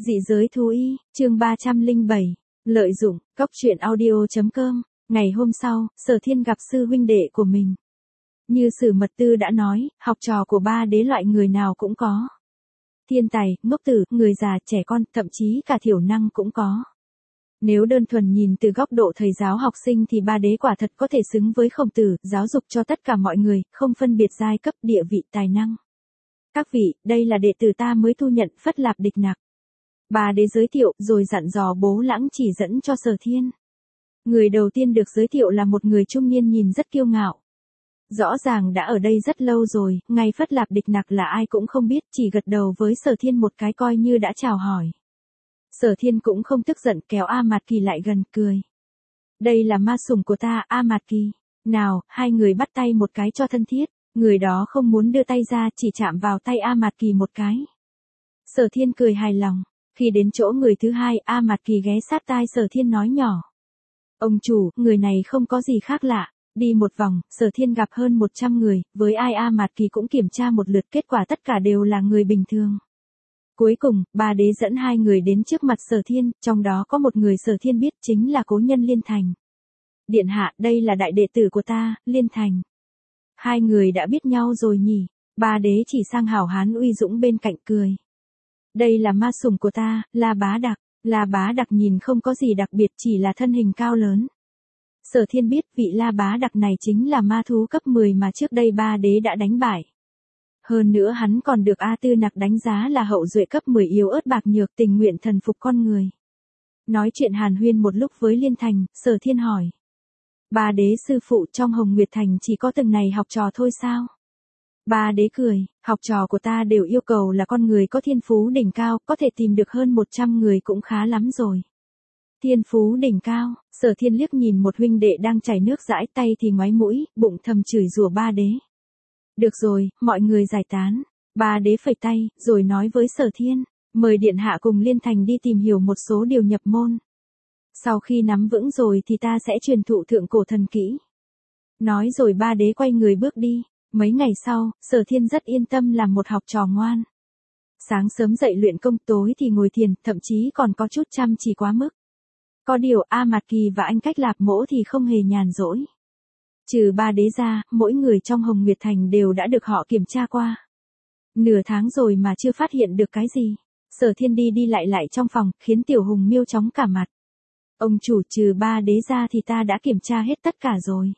Dị giới thú y, chương 307, lợi dụng, cóc truyện audio.com, ngày hôm sau, Sở Thiên gặp sư huynh đệ của mình. Như Sử Mật Tư đã nói, học trò của ba đế loại người nào cũng có. Thiên tài, ngốc tử, người già, trẻ con, thậm chí cả thiểu năng cũng có. Nếu đơn thuần nhìn từ góc độ thầy giáo học sinh thì ba đế quả thật có thể xứng với Khổng Tử, giáo dục cho tất cả mọi người, không phân biệt giai cấp, địa vị, tài năng. Các vị, đây là đệ tử ta mới thu nhận, Phất Lạp Địch Nặc. Ba đế giới thiệu, rồi dặn dò Bố Lãng chỉ dẫn cho Sở Thiên. Người đầu tiên được giới thiệu là một người trung niên nhìn rất kiêu ngạo. Rõ ràng đã ở đây rất lâu rồi, ngay Phất Lạp Địch Nặc là ai cũng không biết, chỉ gật đầu với Sở Thiên một cái coi như đã chào hỏi. Sở Thiên cũng không tức giận, kéo A Mạt Kỳ lại gần, cười. Đây là ma sủng của ta, A Mạt Kỳ. Nào, hai người bắt tay một cái cho thân thiết. Người đó không muốn đưa tay ra, chỉ chạm vào tay A Mạt Kỳ một cái. Sở Thiên cười hài lòng. Khi đến chỗ người thứ hai, A Mạt Kỳ ghé sát tai Sở Thiên nói nhỏ. Ông chủ, người này không có gì khác lạ. Đi một vòng, Sở Thiên gặp hơn 100 người, với ai A Mạt Kỳ cũng kiểm tra một lượt, kết quả tất cả đều là người bình thường. Cuối cùng, ba đế dẫn hai người đến trước mặt Sở Thiên, trong đó có một người Sở Thiên biết chính là cố nhân Liên Thành. Điện hạ, đây là đại đệ tử của ta, Liên Thành. Hai người đã biết nhau rồi nhỉ? Ba đế chỉ sang hảo hán uy dũng bên cạnh cười. Đây là ma sủng của ta, La Bá Đặc. La Bá Đặc nhìn không có gì đặc biệt, chỉ là thân hình cao lớn. Sở Thiên biết vị La Bá Đặc này chính là ma thú cấp 10 mà trước đây ba đế đã đánh bại. Hơn nữa hắn còn được A Tư Nặc đánh giá là hậu duệ cấp 10 yếu ớt bạc nhược, tình nguyện thần phục con người. Nói chuyện hàn huyên một lúc với Liên Thành, Sở Thiên hỏi. Ba đế sư phụ, trong Hồng Nguyệt Thành chỉ có từng này học trò thôi sao? Ba đế cười, học trò của ta đều yêu cầu là con người có thiên phú đỉnh cao, có thể tìm được hơn 100 người cũng khá lắm rồi. Thiên phú đỉnh cao, Sở Thiên liếc nhìn một huynh đệ đang chảy nước dãi, tay thì ngoáy mũi, bụng thầm chửi rủa ba đế. Được rồi, mọi người giải tán. Ba đế phẩy tay, rồi nói với Sở Thiên, mời điện hạ cùng Liên Thành đi tìm hiểu một số điều nhập môn. Sau khi nắm vững rồi thì ta sẽ truyền thụ thượng cổ thần kỹ. Nói rồi ba đế quay người bước đi. Mấy ngày sau, Sở Thiên rất yên tâm làm một học trò ngoan. Sáng sớm dậy luyện công, tối thì ngồi thiền, thậm chí còn có chút chăm chỉ quá mức. Có điều A Mạt Kỳ và anh Cách Lạp Mỗ thì không hề nhàn rỗi. Trừ ba đế ra, mỗi người trong Hồng Nguyệt Thành đều đã được họ kiểm tra qua. Nửa tháng rồi mà chưa phát hiện được cái gì. Sở Thiên đi đi lại trong phòng, khiến Tiểu Hùng Miêu chóng cả mặt. Ông chủ, trừ ba đế ra thì ta đã kiểm tra hết tất cả rồi.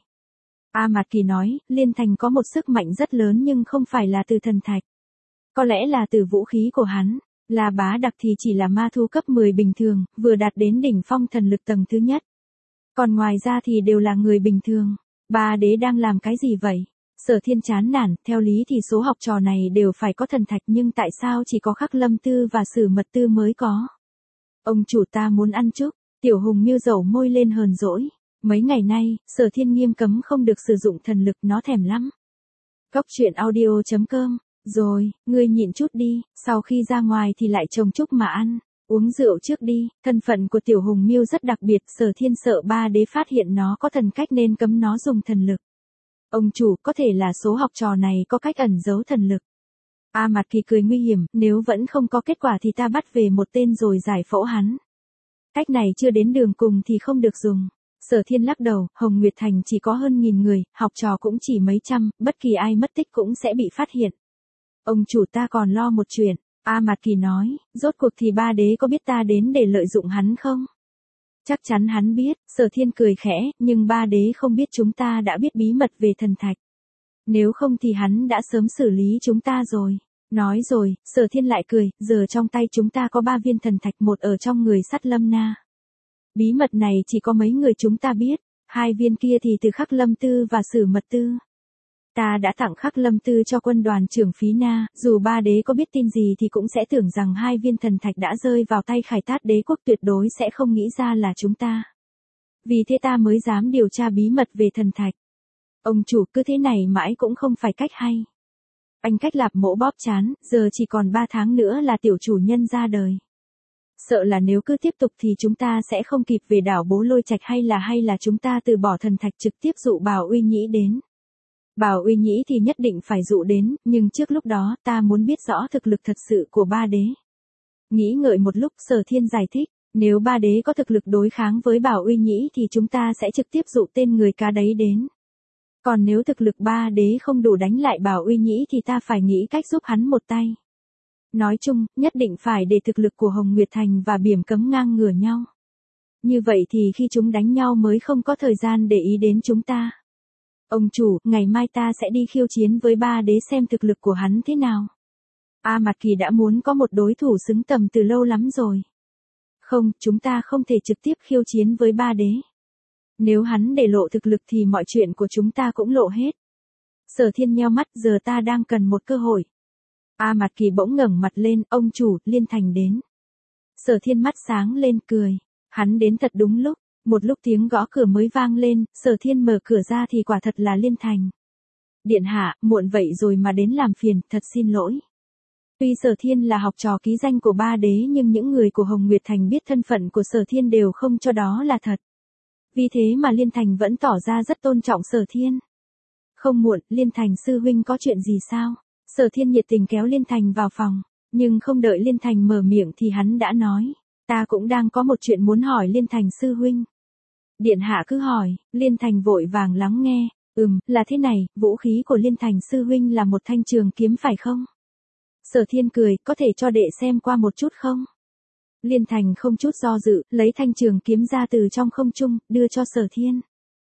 A Mạt Kỳ nói, Liên Thành có một sức mạnh rất lớn nhưng không phải là từ thần thạch. Có lẽ là từ vũ khí của hắn. La Bá Đặc thì chỉ là ma thú cấp 10 bình thường, vừa đạt đến đỉnh phong thần lực tầng thứ nhất. Còn ngoài ra thì đều là người bình thường. Ba đế đang làm cái gì vậy? Sở Thiên chán nản, theo lý thì số học trò này đều phải có thần thạch nhưng tại sao chỉ có Khắc Lâm Tư và Sử Mật Tư mới có? Ông chủ, ta muốn ăn chúc. Tiểu Hùng Miêu dẩu môi lên hờn dỗi. Mấy ngày nay, Sở Thiên nghiêm cấm không được sử dụng thần lực, nó thèm lắm. Cóc truyện audio.com. Rồi, ngươi nhịn chút đi, sau khi ra ngoài thì lại trồng chúc mà ăn. Uống rượu trước đi. Thân phận của Tiểu Hùng Miêu rất đặc biệt, Sở Thiên sợ ba đế phát hiện nó có thần cách nên cấm nó dùng thần lực. Ông chủ, có thể là số học trò này có cách ẩn giấu thần lực. A Mạt Kỳ cười nguy hiểm, nếu vẫn không có kết quả thì ta bắt về một tên rồi giải phẫu hắn. Cách này chưa đến đường cùng thì không được dùng. Sở Thiên lắc đầu, Hồng Nguyệt Thành chỉ có hơn 1000 người, học trò cũng chỉ mấy trăm, bất kỳ ai mất tích cũng sẽ bị phát hiện. Ông chủ, ta còn lo một chuyện. A Mạt Kỳ nói, rốt cuộc thì ba đế có biết ta đến để lợi dụng hắn không? Chắc chắn hắn biết. Sở Thiên cười khẽ, nhưng ba đế không biết chúng ta đã biết bí mật về thần thạch. Nếu không thì hắn đã sớm xử lý chúng ta rồi. Nói rồi, Sở Thiên lại cười, giờ trong tay chúng ta có 3 viên thần thạch, một ở trong người Sắt Lâm Na. Bí mật này chỉ có mấy người chúng ta biết, 2 viên kia thì từ Khắc Lâm Tư và Sử Mật Tư. Ta đã tặng Khắc Lâm Tư cho quân đoàn trưởng Phí Na, dù ba đế có biết tin gì thì cũng sẽ tưởng rằng 2 viên thần thạch đã rơi vào tay Khải Tát đế quốc, tuyệt đối sẽ không nghĩ ra là chúng ta. Vì thế ta mới dám điều tra bí mật về thần thạch. Ông chủ, cứ thế này mãi cũng không phải cách hay. Anh Cách Lạp Mỗ bóp trán, giờ chỉ còn 3 tháng nữa là tiểu chủ nhân ra đời. Sợ là nếu cứ tiếp tục thì chúng ta sẽ không kịp về đảo Bố Lôi Trạch, hay là chúng ta từ bỏ thần thạch trực tiếp dụ Bảo Uy Nhĩ đến. Bảo Uy Nhĩ thì nhất định phải dụ đến, nhưng trước lúc đó ta muốn biết rõ thực lực thật sự của ba đế. Nghĩ ngợi một lúc Sở Thiên giải thích, nếu ba đế có thực lực đối kháng với Bảo Uy Nhĩ thì chúng ta sẽ trực tiếp dụ tên người cá đấy đến. Còn nếu thực lực ba đế không đủ đánh lại Bảo Uy Nhĩ thì ta phải nghĩ cách giúp hắn một tay. Nói chung, nhất định phải để thực lực của Hồng Nguyệt Thành và Biểm Cấm ngang ngửa nhau. Như vậy thì khi chúng đánh nhau mới không có thời gian để ý đến chúng ta. Ông chủ, ngày mai ta sẽ đi khiêu chiến với ba đế xem thực lực của hắn thế nào. A Mạt Kỳ đã muốn có một đối thủ xứng tầm từ lâu lắm rồi. Không, chúng ta không thể trực tiếp khiêu chiến với ba đế. Nếu hắn để lộ thực lực thì mọi chuyện của chúng ta cũng lộ hết. Sở Thiên nheo mắt, giờ ta đang cần một cơ hội. A Mạt Kỳ bỗng ngẩng mặt lên, ông chủ, Liên Thành đến. Sở Thiên mắt sáng lên cười. Hắn đến thật đúng lúc. Một lúc tiếng gõ cửa mới vang lên, Sở Thiên mở cửa ra thì quả thật là Liên Thành. Điện hạ, muộn vậy rồi mà đến làm phiền, thật xin lỗi. Tuy Sở Thiên là học trò ký danh của ba đế nhưng những người của Hồng Nguyệt Thành biết thân phận của Sở Thiên đều không cho đó là thật. Vì thế mà Liên Thành vẫn tỏ ra rất tôn trọng Sở Thiên. Không muộn, Liên Thành sư huynh có chuyện gì sao? Sở Thiên nhiệt tình kéo Liên Thành vào phòng, nhưng không đợi Liên Thành mở miệng thì hắn đã nói, ta cũng đang có một chuyện muốn hỏi Liên Thành sư huynh. Điện hạ cứ hỏi, Liên Thành vội vàng lắng nghe, là thế này, vũ khí của Liên Thành sư huynh là một thanh trường kiếm phải không? Sở Thiên cười, có thể cho đệ xem qua một chút không? Liên Thành không chút do dự, lấy thanh trường kiếm ra từ trong không trung, đưa cho Sở Thiên.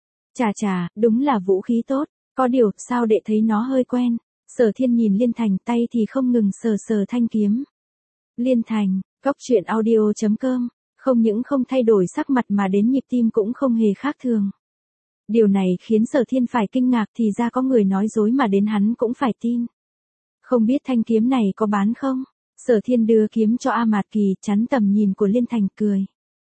Chà, đúng là vũ khí tốt, có điều, sao đệ thấy nó hơi quen? Sở Thiên nhìn Liên Thành, tay thì không ngừng sờ thanh kiếm. Liên Thành, Cốc.audio.com, không những không thay đổi sắc mặt mà đến nhịp tim cũng không hề khác thường. Điều này khiến Sở Thiên phải kinh ngạc, thì ra có người nói dối mà đến hắn cũng phải tin. Không biết thanh kiếm này có bán không? Sở Thiên đưa kiếm cho A Mạt Kỳ, chắn tầm nhìn của Liên Thành, cười.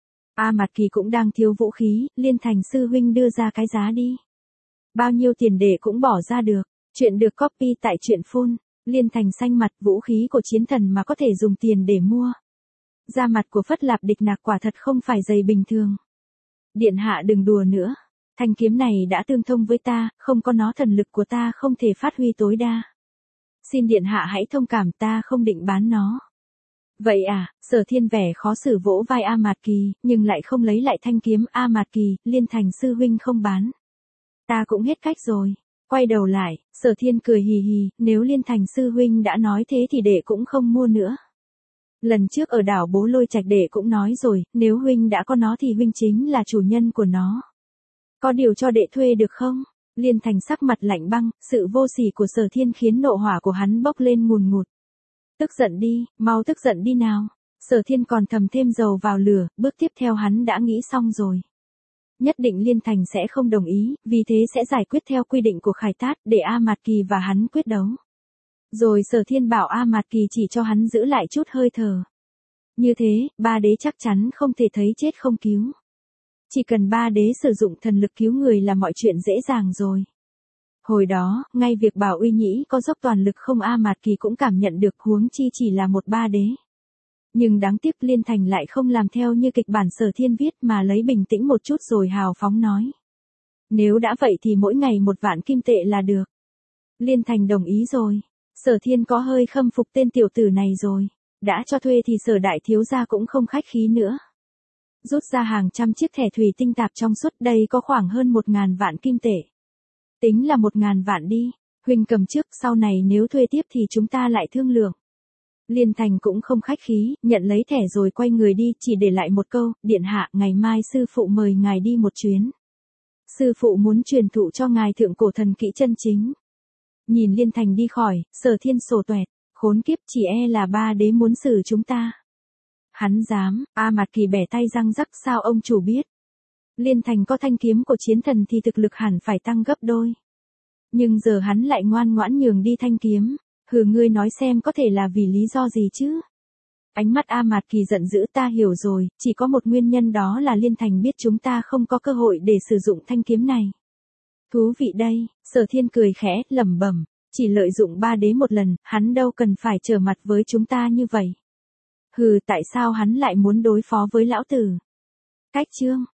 A Mạt Kỳ cũng đang thiếu vũ khí, Liên Thành sư huynh đưa ra cái giá đi. Bao nhiêu tiền đệ cũng bỏ ra được. Chuyện được copy tại truyện phun. Liên Thành xanh mặt, vũ khí của chiến thần mà có thể dùng tiền để mua. Da mặt của Phất Lạp Địch Nạc quả thật không phải dày bình thường. Điện hạ đừng đùa nữa. Thanh kiếm này đã tương thông với ta, không có nó thần lực của ta không thể phát huy tối đa. Xin điện hạ hãy thông cảm, ta không định bán nó. Vậy à? Sở Thiên vẻ khó xử vỗ vai A Mạt Kỳ, nhưng lại không lấy lại thanh kiếm. A Mạt Kỳ, Liên Thành sư huynh không bán. Ta cũng hết cách rồi. Quay đầu lại, Sở Thiên cười hì hì, nếu Liên Thành sư huynh đã nói thế thì đệ cũng không mua nữa. Lần trước ở đảo Bố Lôi Trạch đệ cũng nói rồi, nếu huynh đã có nó thì huynh chính là chủ nhân của nó. Có điều cho đệ thuê được không? Liên Thành sắc mặt lạnh băng, sự vô sỉ của Sở Thiên khiến nộ hỏa của hắn bốc lên ngùn ngụt. Tức giận đi, mau tức giận đi nào. Sở Thiên còn thầm thêm dầu vào lửa, bước tiếp theo hắn đã nghĩ xong rồi. Nhất định Liên Thành sẽ không đồng ý, vì thế sẽ giải quyết theo quy định của Khải Tát, để A Mạt Kỳ và hắn quyết đấu. Rồi Sở Thiên bảo A Mạt Kỳ chỉ cho hắn giữ lại chút hơi thở. Như thế, ba đế chắc chắn không thể thấy chết không cứu. Chỉ cần ba đế sử dụng thần lực cứu người là mọi chuyện dễ dàng rồi. Hồi đó, ngay việc Bảo Uy Nhĩ có dốc toàn lực không A Mạt Kỳ cũng cảm nhận được, huống chi chỉ là một ba đế. Nhưng đáng tiếc Liên Thành lại không làm theo như kịch bản Sở Thiên viết mà lấy bình tĩnh một chút rồi hào phóng nói. Nếu đã vậy thì mỗi ngày 1 vạn kim tệ là được. Liên Thành đồng ý rồi. Sở Thiên có hơi khâm phục tên tiểu tử này rồi. Đã cho thuê thì Sở đại thiếu gia cũng không khách khí nữa. Rút ra hàng trăm chiếc thẻ thủy tinh tạp trong suốt, đây có khoảng hơn 1.000 vạn kim tệ. Tính là 1.000 vạn đi. Huynh cầm trước, sau này nếu thuê tiếp thì chúng ta lại thương lượng. Liên Thành cũng không khách khí, nhận lấy thẻ rồi quay người đi, chỉ để lại một câu, điện hạ, ngày mai sư phụ mời ngài đi một chuyến. Sư phụ muốn truyền thụ cho ngài thượng cổ thần kỹ chân chính. Nhìn Liên Thành đi khỏi, Sở Thiên sổ toẹt, khốn kiếp, chỉ e là ba đế muốn xử chúng ta. Hắn dám? A Mạt Kỳ bẻ tay răng rắc, sao ông chủ biết? Liên Thành có thanh kiếm của chiến thần thì thực lực hẳn phải tăng gấp đôi. Nhưng giờ hắn lại ngoan ngoãn nhường đi thanh kiếm. Hừ, ngươi nói xem có thể là vì lý do gì chứ? Ánh mắt A Mạt Kỳ giận dữ, ta hiểu rồi, chỉ có một nguyên nhân, đó là Liên Thành biết chúng ta không có cơ hội để sử dụng thanh kiếm này. Thú vị đây. Sở Thiên cười khẽ, lẩm bẩm, chỉ lợi dụng ba đế một lần, hắn đâu cần phải trở mặt với chúng ta như vậy. Hừ, tại sao hắn lại muốn đối phó với lão tử? Cách chương